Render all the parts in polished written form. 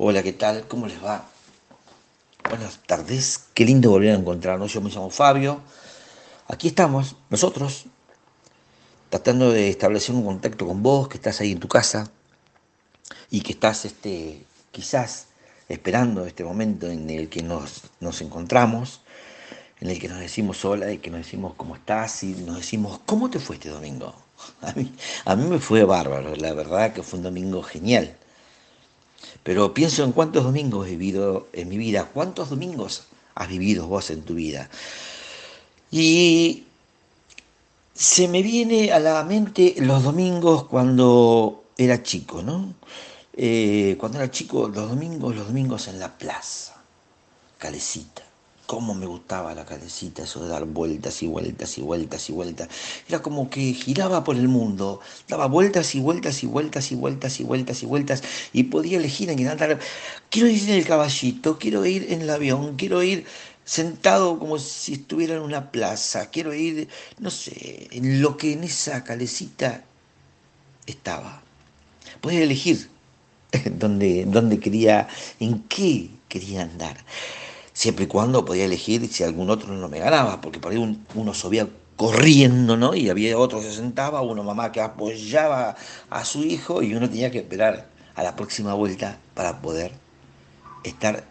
Hola, ¿qué tal? ¿Cómo les va? Buenas tardes. Qué lindo volver a encontrarnos. Yo me llamo Fabio. Aquí estamos, nosotros, tratando de establecer un contacto con vos, que estás ahí en tu casa y que estás, quizás esperando este momento en el que nos encontramos, en el que nos decimos hola y que nos decimos cómo estás y nos decimos cómo te fue este domingo. A mí me fue bárbaro, la verdad que fue un domingo genial. Pero pienso en cuántos domingos he vivido en mi vida, cuántos domingos has vivido vos en tu vida. Y se me viene a la mente los domingos cuando era chico, ¿no? Cuando era chico, los domingos en la plaza, calecita. Cómo me gustaba la calecita, eso de dar vueltas y vueltas y vueltas y vueltas. Era como que giraba por el mundo, daba vueltas y vueltas y vueltas y vueltas y vueltas y vueltas y podía elegir en qué andar. Quiero ir en el caballito, quiero ir en el avión, quiero ir sentado como si estuviera en una plaza, quiero ir, no sé, en lo que en esa calecita estaba. Podía elegir dónde quería, en qué quería andar. Siempre y cuando podía elegir si algún otro no me ganaba, porque por ahí uno subía corriendo, ¿no? Y había otro que se sentaba, una mamá que apoyaba a su hijo y uno tenía que esperar a la próxima vuelta para poder estar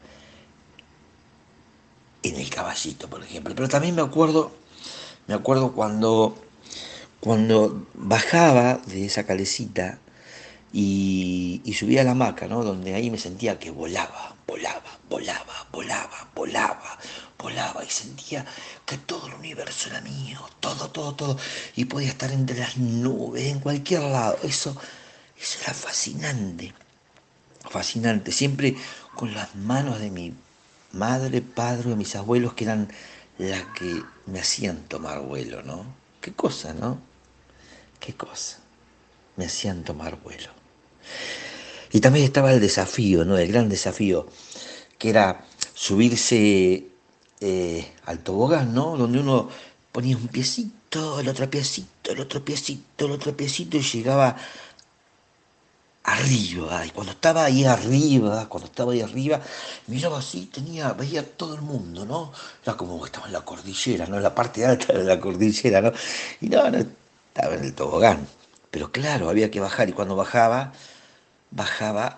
en el caballito, por ejemplo. Pero también me acuerdo cuando bajaba de esa calecita y subía a la hamaca, ¿no? Donde ahí me sentía que volaba, volaba, volaba, volaba, volaba, volaba y sentía que todo el universo era mío, todo, todo, todo. Y podía estar entre las nubes, en cualquier lado. Eso era fascinante, fascinante. Siempre con las manos de mi madre, padre, de mis abuelos, que eran las que me hacían tomar vuelo, ¿no? Qué cosa, ¿no? Qué cosa. Me hacían tomar vuelo. Y también estaba el desafío, ¿no? El gran desafío, que era subirse al tobogán, ¿no? Donde uno ponía un piecito, el otro piecito, el otro piecito, el otro piecito y llegaba arriba. Y cuando estaba ahí arriba, miraba así, veía todo el mundo, ¿no? Era como que estaba en la cordillera, ¿no? En la parte alta de la cordillera, ¿no? Y no, estaba en el tobogán. Pero claro, había que bajar y cuando bajaba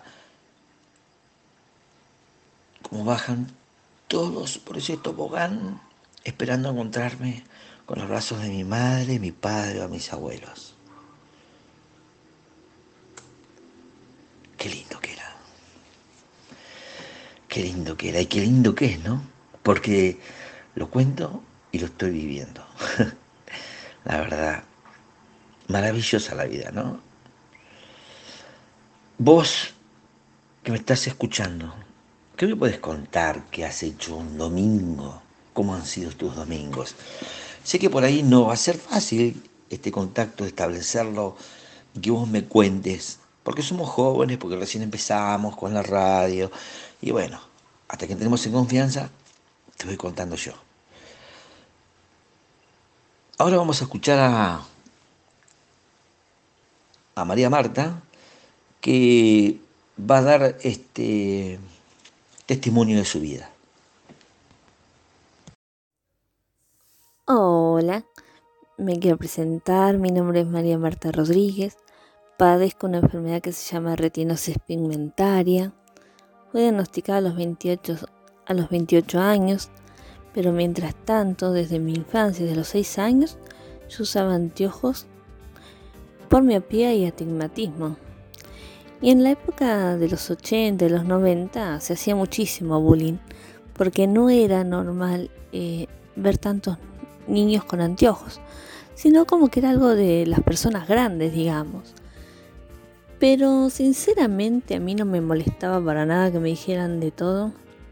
como bajan todos por ese tobogán, esperando encontrarme con los brazos de mi madre, mi padre o mis abuelos. Qué lindo que era, qué lindo que era y qué lindo que es, ¿no? Porque lo cuento y lo estoy viviendo. La verdad, maravillosa la vida, ¿no? Vos que me estás escuchando, ¿qué me puedes contar que has hecho un domingo? ¿Cómo han sido tus domingos? Sé que por ahí no va a ser fácil este contacto, establecerlo y que vos me cuentes, porque somos jóvenes, porque recién empezamos con la radio y bueno, hasta que entremos en confianza, te voy contando yo. Ahora vamos a escuchar a María Marta, que va a dar este testimonio de su vida. Hola, me quiero presentar. Mi nombre es María Marta Rodríguez. Padezco una enfermedad que se llama retinosis pigmentaria. Fue diagnosticada a los 28 años, pero mientras tanto, desde mi infancia, desde los 6 años, yo usaba anteojos por miopía y astigmatismo. Y en la época de los 80 y los 90 se hacía muchísimo bullying, porque no era normal ver tantos niños con anteojos, sino como que era algo de las personas grandes, digamos. Pero sinceramente a mí no me molestaba para nada que me dijeran de todo,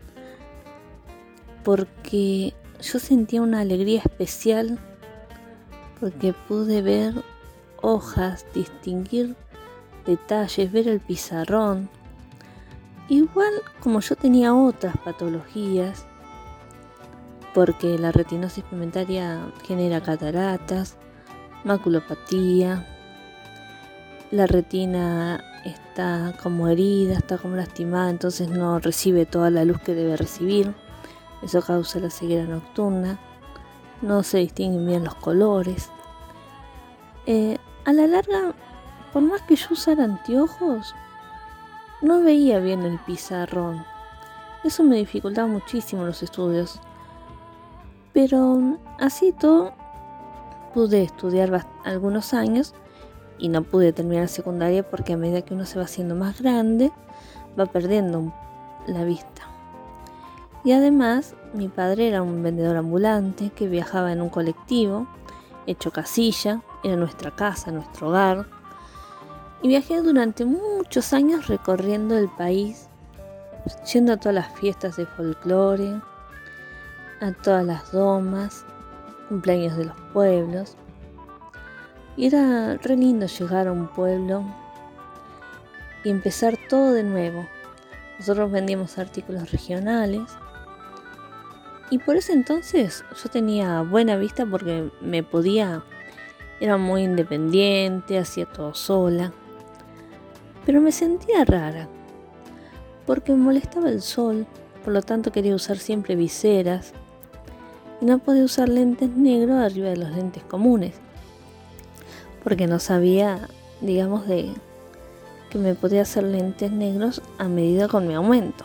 porque yo sentía una alegría especial porque pude ver hojas, distinguir detalles, ver el pizarrón. Igual como yo tenía otras patologías, porque la retinosis pigmentaria genera cataratas, maculopatía, la retina está como herida, está como lastimada, entonces no recibe toda la luz que debe recibir. Eso causa la ceguera nocturna. No se distinguen bien los colores. A la larga, por más que yo usara anteojos, no veía bien el pizarrón. Eso me dificultaba muchísimo los estudios. Pero así todo, pude estudiar algunos años y no pude terminar secundaria porque a medida que uno se va haciendo más grande, va perdiendo la vista. Y además, mi padre era un vendedor ambulante que viajaba en un colectivo hecho casilla, era nuestra casa, nuestro hogar. Y viajé durante muchos años recorriendo el país, yendo a todas las fiestas de folclore, a todas las domas, cumpleaños de los pueblos. Y era re lindo llegar a un pueblo y empezar todo de nuevo. Nosotros vendíamos artículos regionales. Y por ese entonces yo tenía buena vista porque era muy independiente, hacía todo sola. Pero me sentía rara, porque me molestaba el sol, por lo tanto quería usar siempre viseras. Y no podía usar lentes negros arriba de los lentes comunes, porque no sabía, de que me podía hacer lentes negros a medida con mi aumento.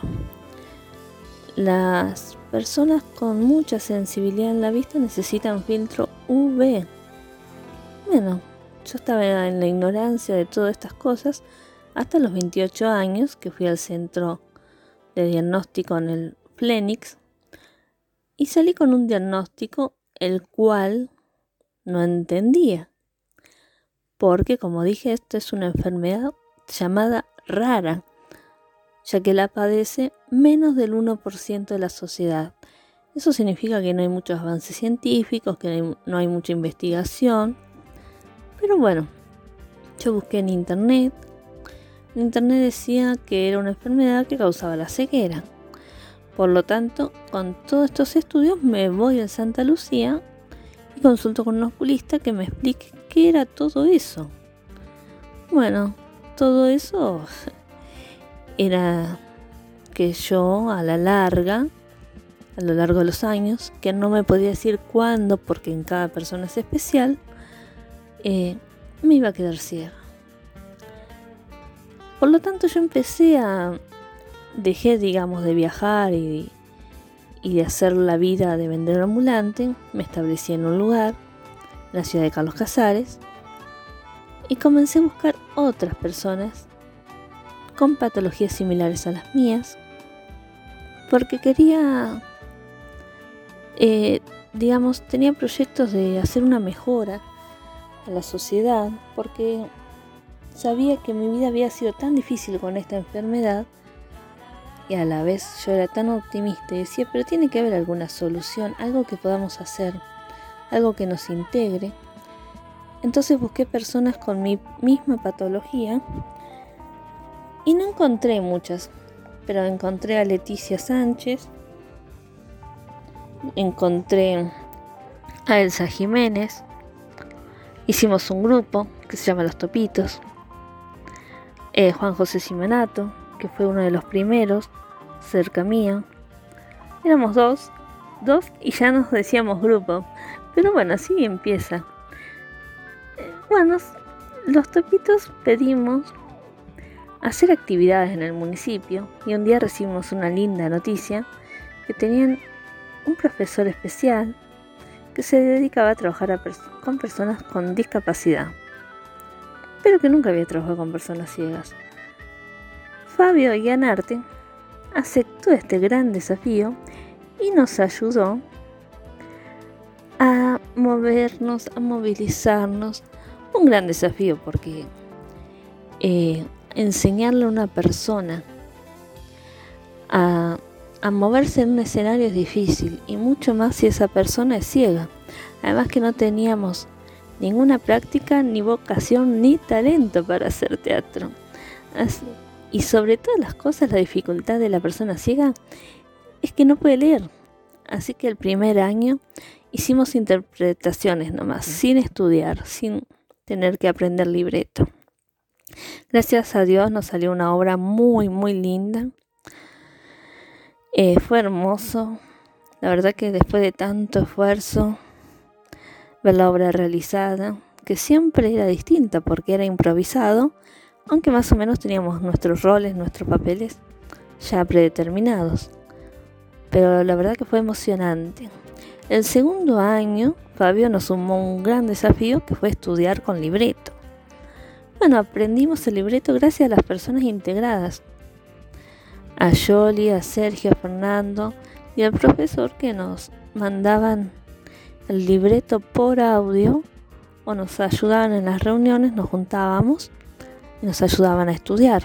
Las personas con mucha sensibilidad en la vista necesitan filtro UV. Bueno, yo estaba en la ignorancia de todas estas cosas hasta los 28 años que fui al centro de diagnóstico en el Phoenix y salí con un diagnóstico el cual no entendía. Porque, como dije, esto es una enfermedad llamada rara, ya que la padece menos del 1% de la sociedad. Eso significa que no hay muchos avances científicos, que no hay mucha investigación. Pero bueno, yo busqué en internet. En internet decía que era una enfermedad que causaba la ceguera. Por lo tanto, con todos estos estudios me voy a Santa Lucía y consulto con un oculista que me explique qué era todo eso. Bueno, todo eso era que yo a lo largo de los años, que no me podía decir cuándo porque en cada persona es especial, me iba a quedar ciega. Por lo tanto yo dejé de viajar y de hacer la vida de vendedor ambulante. Me establecí en un lugar, en la ciudad de Carlos Casares, y comencé a buscar otras personas con patologías similares a las mías, porque quería, tenía proyectos de hacer una mejora a la sociedad, porque sabía que mi vida había sido tan difícil con esta enfermedad y a la vez yo era tan optimista y decía, pero tiene que haber alguna solución, algo que podamos hacer, algo que nos integre. Entonces busqué personas con mi misma patología y no encontré muchas, pero encontré a Leticia Sánchez, encontré a Elsa Jiménez, hicimos un grupo que se llama Los Topitos, Juan José Simanato, que fue uno de los primeros cerca mía. Éramos dos y ya nos decíamos grupo, pero bueno, así empieza. Bueno, los Topitos pedimos hacer actividades en el municipio y un día recibimos una linda noticia que tenían un profesor especial que se dedicaba a trabajar con personas con discapacidad, pero que nunca había trabajado con personas ciegas. Fabio Ianarte aceptó este gran desafío y nos ayudó a movernos, a movilizarnos. Un gran desafío porque enseñarle a una persona a moverse en un escenario es difícil, y mucho más si esa persona es ciega. Además que no teníamos ninguna práctica, ni vocación, ni talento para hacer teatro. Y sobre todas las cosas, la dificultad de la persona ciega es que no puede leer. Así que el primer año hicimos interpretaciones nomás, sin estudiar, sin tener que aprender libreto. Gracias a Dios nos salió una obra muy, muy linda. Fue hermoso. La verdad que después de tanto esfuerzo, ver la obra realizada, que siempre era distinta porque era improvisado, aunque más o menos teníamos nuestros roles, nuestros papeles ya predeterminados. Pero la verdad que fue emocionante. El segundo año, Fabio nos sumó un gran desafío que fue estudiar con libreto. Bueno, aprendimos el libreto gracias a las personas integradas. A Yoli, a Sergio, a Fernando y al profesor que nos mandaban el libreto por audio o nos ayudaban en las reuniones, nos juntábamos y nos ayudaban a estudiar.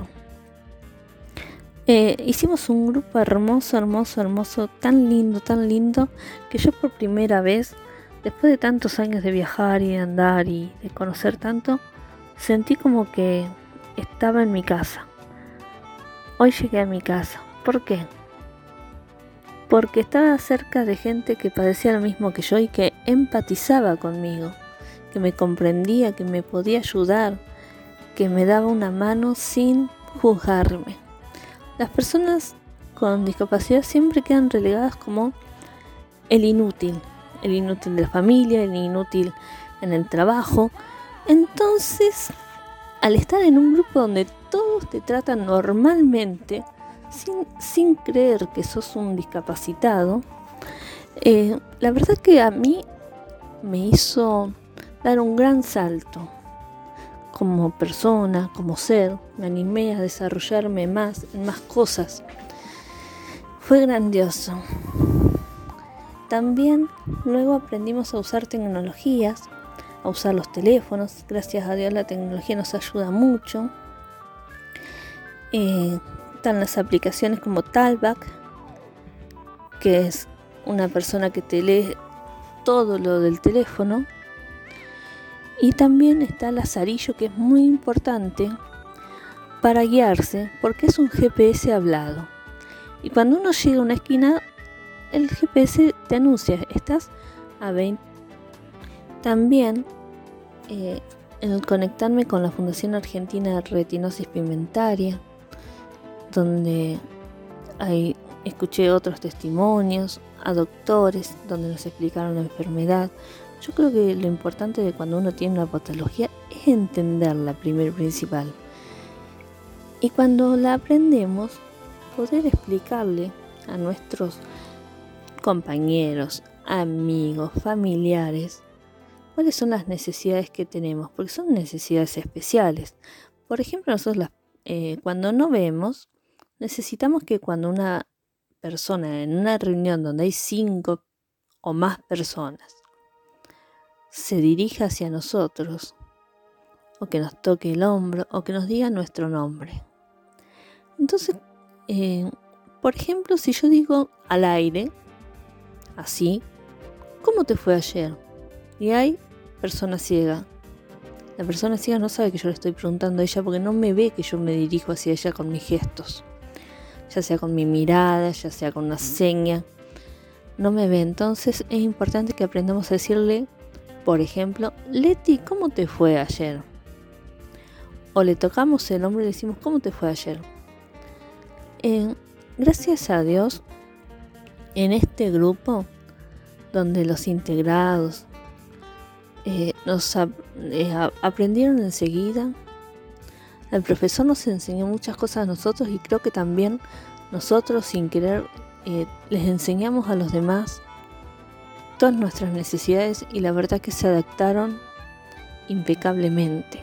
Hicimos un grupo hermoso, tan lindo, que yo por primera vez, después de tantos años de viajar y de andar y de conocer tanto, sentí como que estaba en mi casa. Hoy llegué a mi casa. ¿Por qué? Porque estaba cerca de gente que padecía lo mismo que yo y que empatizaba conmigo, que me comprendía, que me podía ayudar, que me daba una mano sin juzgarme. Las personas con discapacidad siempre quedan relegadas como el inútil de la familia, el inútil en el trabajo. Entonces, al estar en un grupo donde todos te tratan normalmente, sin creer que sos un discapacitado, la verdad que a mí me hizo dar un gran salto. Como persona, como ser, me animé a desarrollarme más en más cosas. Fue grandioso. También luego aprendimos a usar tecnologías, a usar los teléfonos. Gracias a Dios la tecnología nos ayuda mucho. Están las aplicaciones como Talkback, que es una persona que te lee todo lo del teléfono. Y también está Lazarillo, que es muy importante para guiarse, porque es un GPS hablado. Y cuando uno llega a una esquina, el GPS te anuncia, estás a 20. También el conectarme con la Fundación Argentina de Retinosis Pigmentaria, donde escuché otros testimonios, a doctores, donde nos explicaron la enfermedad. Yo creo que lo importante de cuando uno tiene una patología es entenderla principal. Y cuando la aprendemos, poder explicarle a nuestros compañeros, amigos, familiares, cuáles son las necesidades que tenemos, porque son necesidades especiales. Por ejemplo, nosotros cuando no vemos, necesitamos que cuando una persona en una reunión donde hay 5 o más personas se dirija hacia nosotros, o que nos toque el hombro, o que nos diga nuestro nombre. Entonces, por ejemplo, si yo digo al aire, así, ¿cómo te fue ayer? Y hay persona ciega. La persona ciega no sabe que yo le estoy preguntando a ella porque no me ve que yo me dirijo hacia ella con mis gestos, ya sea con mi mirada, ya sea con una seña. No me ve. Entonces es importante que aprendamos a decirle, por ejemplo, Leti, ¿cómo te fue ayer? O le tocamos el hombro y le decimos, ¿cómo te fue ayer? Gracias a Dios, en este grupo, donde los integrados nos aprendieron enseguida, el profesor nos enseñó muchas cosas a nosotros y creo que también nosotros sin querer les enseñamos a los demás todas nuestras necesidades y la verdad que se adaptaron impecablemente.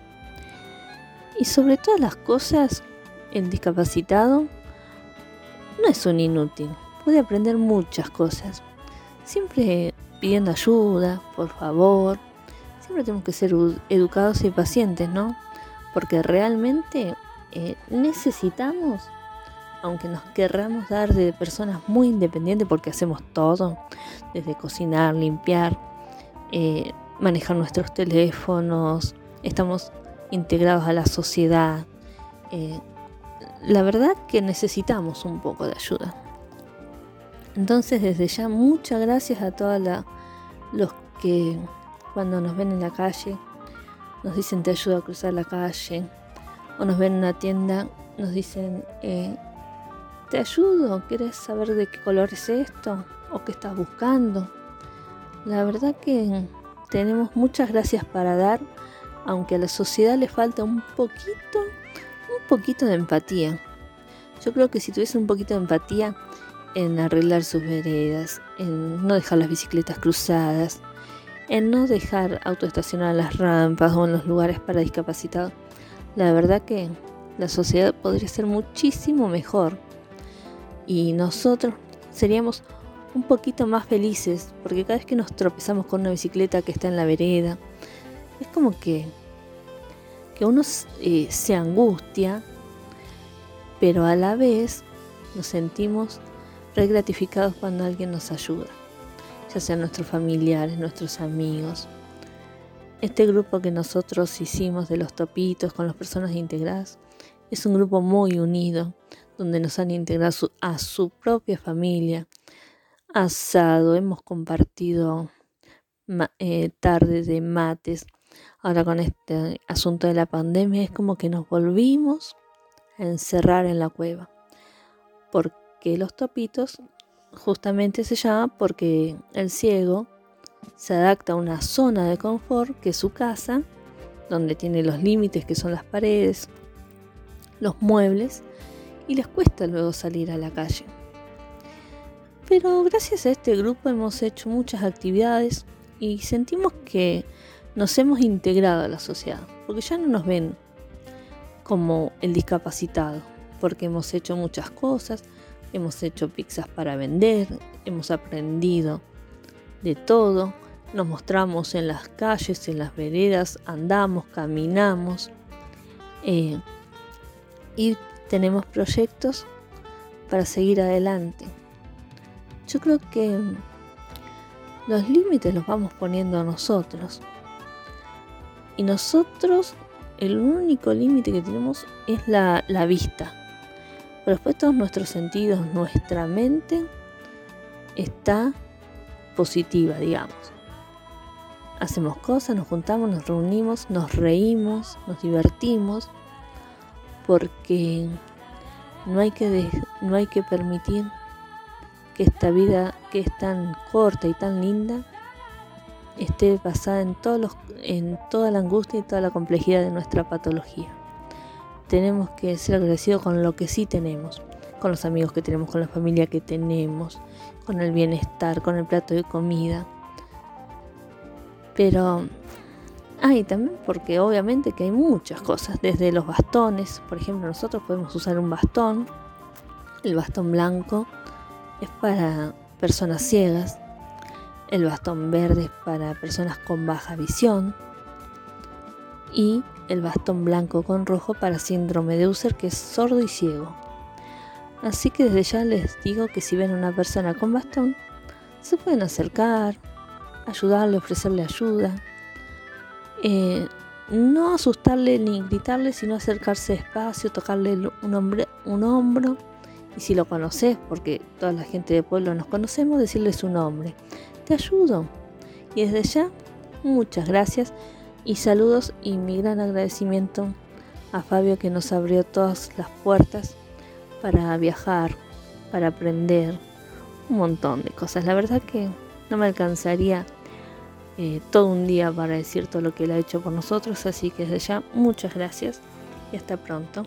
Y sobre todas las cosas, el discapacitado no es un inútil, puede aprender muchas cosas, siempre pidiendo ayuda, por favor. Siempre tenemos que ser educados y pacientes, ¿no? Porque realmente necesitamos, aunque nos querramos dar de personas muy independientes porque hacemos todo, desde cocinar, limpiar, manejar nuestros teléfonos, estamos integrados a la sociedad. La verdad que necesitamos un poco de ayuda. Entonces, desde ya, muchas gracias a todos los que cuando nos ven en la calle nos dicen te ayudo a cruzar la calle, o nos ven en una tienda, nos dicen, ¿te ayudo? ¿Quieres saber de qué color es esto? ¿O qué estás buscando? La verdad que tenemos muchas gracias para dar, aunque a la sociedad le falta un poquito de empatía. Yo creo que si tuviese un poquito de empatía en arreglar sus veredas, en no dejar las bicicletas cruzadas, en no dejar autoestacionar en las rampas o en los lugares para discapacitados, la verdad que la sociedad podría ser muchísimo mejor y nosotros seríamos un poquito más felices, porque cada vez que nos tropezamos con una bicicleta que está en la vereda, es como que uno se angustia, pero a la vez nos sentimos re gratificados cuando alguien nos ayuda, ya sean nuestros familiares, nuestros amigos. Este grupo que nosotros hicimos de los topitos con las personas integradas es un grupo muy unido, donde nos han integrado a su propia familia, asado, hemos compartido tardes de mates. Ahora con este asunto de la pandemia es como que nos volvimos a encerrar en la cueva, porque los topitos justamente se llama porque el ciego se adapta a una zona de confort que es su casa, donde tiene los límites que son las paredes, los muebles, y les cuesta luego salir a la calle. Pero gracias a este grupo hemos hecho muchas actividades y sentimos que nos hemos integrado a la sociedad, porque ya no nos ven como el discapacitado, porque hemos hecho muchas cosas, hemos hecho pizzas para vender, hemos aprendido de todo, nos mostramos en las calles, en las veredas, andamos, caminamos y tenemos proyectos para seguir adelante. Yo creo que los límites los vamos poniendo nosotros. Y nosotros, el único límite que tenemos es la vista. Pero después todos nuestros sentidos, nuestra mente está positiva, digamos. Hacemos cosas, nos juntamos, nos reunimos, nos reímos, nos divertimos, porque no hay que permitir que esta vida que es tan corta y tan linda esté basada en toda la angustia y toda la complejidad de nuestra patología. Tenemos que ser agradecidos con lo que sí tenemos, con los amigos que tenemos, con la familia que tenemos, con el bienestar, con el plato de comida. Pero también porque obviamente que hay muchas cosas, desde los bastones. Por ejemplo, nosotros podemos usar un bastón. El bastón blanco es para personas ciegas, el bastón verde es para personas con baja visión y el bastón blanco con rojo para síndrome de Usher, que es sordo y ciego. Así que desde ya les digo que si ven a una persona con bastón, se pueden acercar, ayudarle, ofrecerle ayuda, no asustarle ni gritarle, sino acercarse despacio, tocarle un hombro. Y si lo conoces, porque toda la gente del pueblo nos conocemos, decirle su nombre. Te ayudo. Y desde ya, muchas gracias y saludos y mi gran agradecimiento a Fabio, que nos abrió todas las puertas para viajar, para aprender un montón de cosas. La verdad que no me alcanzaría todo un día para decir todo lo que él ha hecho por nosotros, así que desde ya, muchas gracias y hasta pronto.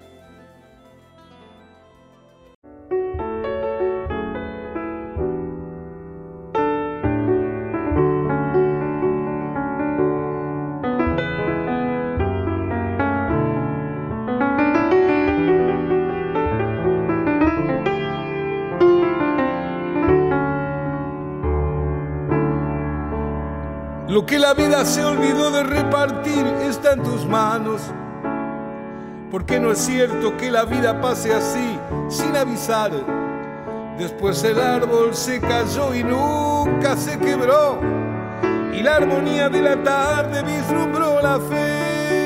Lo que la vida se olvidó de repartir está en tus manos, porque no es cierto que la vida pase así, sin avisar. Después el árbol se cayó y nunca se quebró, y la armonía de la tarde vislumbró la fe.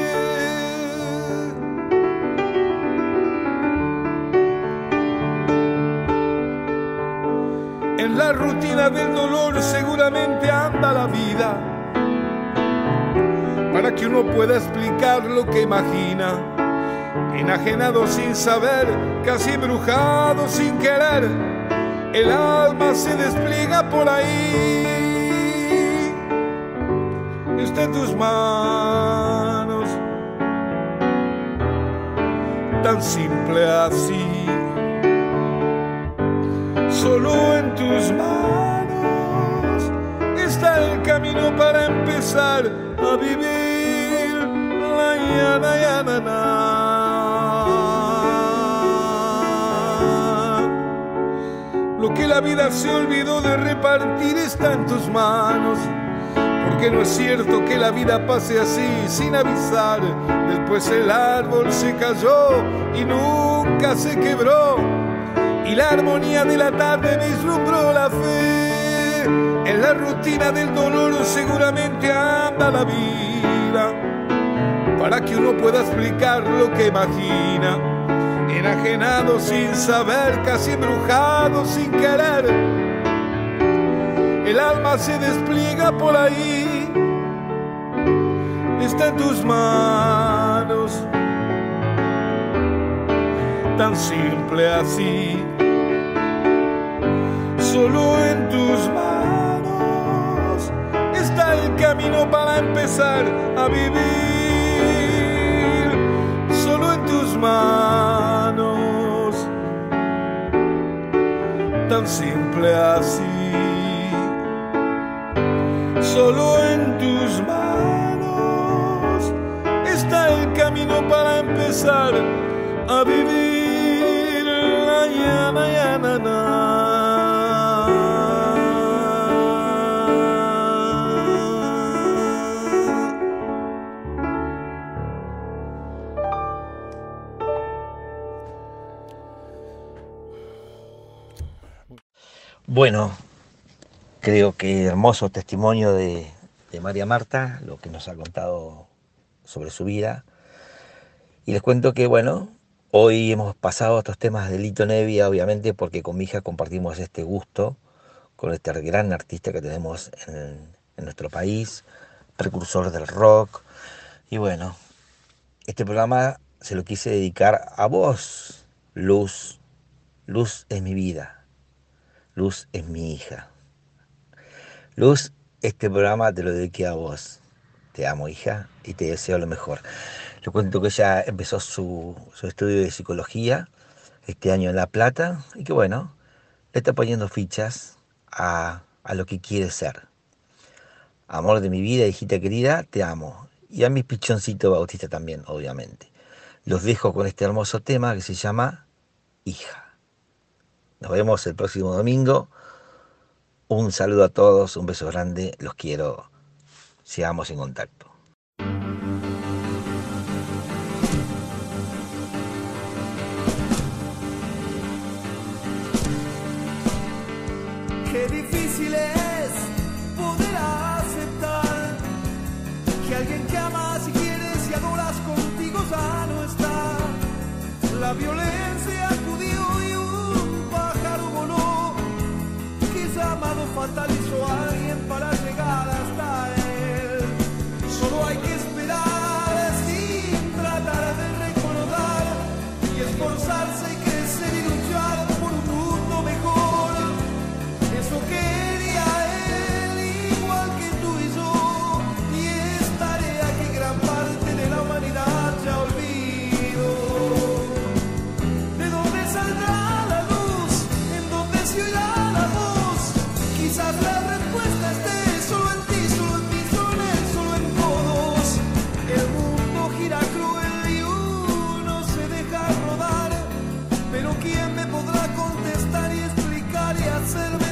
En la rutina del dolor seguramente anda la vida, para que uno pueda explicar lo que imagina. enajenado sin saber, casi embrujado sin querer, el alma se despliega por ahí. Está en tus manos, tan simple así. Solo en tus manos está el camino para empezar a vivir. La yana, yana, na. Lo que la vida se olvidó de repartir está en tus manos, porque no es cierto que la vida pase así sin avisar. Después el árbol se cayó y nunca se quebró, y la armonía de la tarde vislumbró la fe. En la rutina del dolor seguramente anda la vida, para que uno pueda explicar lo que imagina. Enajenado sin saber, casi embrujado sin querer, el alma se despliega por ahí. Está en tus manos, tan simple así. Solo en tus manos está el camino para empezar a vivir. Solo en tus manos, tan simple así. Solo en tus manos está el camino para empezar a vivir. La yana, yana, na. Bueno, creo que hermoso testimonio de María Marta, lo que nos ha contado sobre su vida. Y les cuento que, bueno, hoy hemos pasado a estos temas de Lito Nebbia, obviamente, porque con mi hija compartimos este gusto con este gran artista que tenemos en nuestro país, precursor del rock. Y bueno, este programa se lo quise dedicar a vos, Luz. Luz es mi vida. Luz es mi hija. Luz, este programa te lo dediqué a vos. Te amo, hija, y te deseo lo mejor. Le cuento que ella empezó su estudio de psicología este año en La Plata y que, bueno, le está poniendo fichas a lo que quiere ser. Amor de mi vida, hijita querida, te amo. Y a mi pichoncito Bautista también, obviamente. Los dejo con este hermoso tema que se llama Hija. Nos vemos el próximo domingo. Un saludo a todos, un beso grande, los quiero. Sigamos en contacto. Qué difícil es poder aceptar que alguien que amas y quieres y adoras contigo ya no está. La violencia acudió y un pájaro voló, que llamado fatal hizo a alguien para llegar hasta él. Solo hay que esperar sin tratar de recordar y esforzarse y crecer y luchar por un mundo mejor. Eso quería él igual que tú y yo, y es tarea que gran parte de la humanidad ya olvidó. ¿De dónde saldrá la luz? ¿En dónde se oirá la voz? Quizás la respuesta esté solo en ti, solo en mí, solo en él, solo en todos. El mundo gira cruel y uno se deja rodar, pero ¿quién me podrá contestar y explicar y hacerme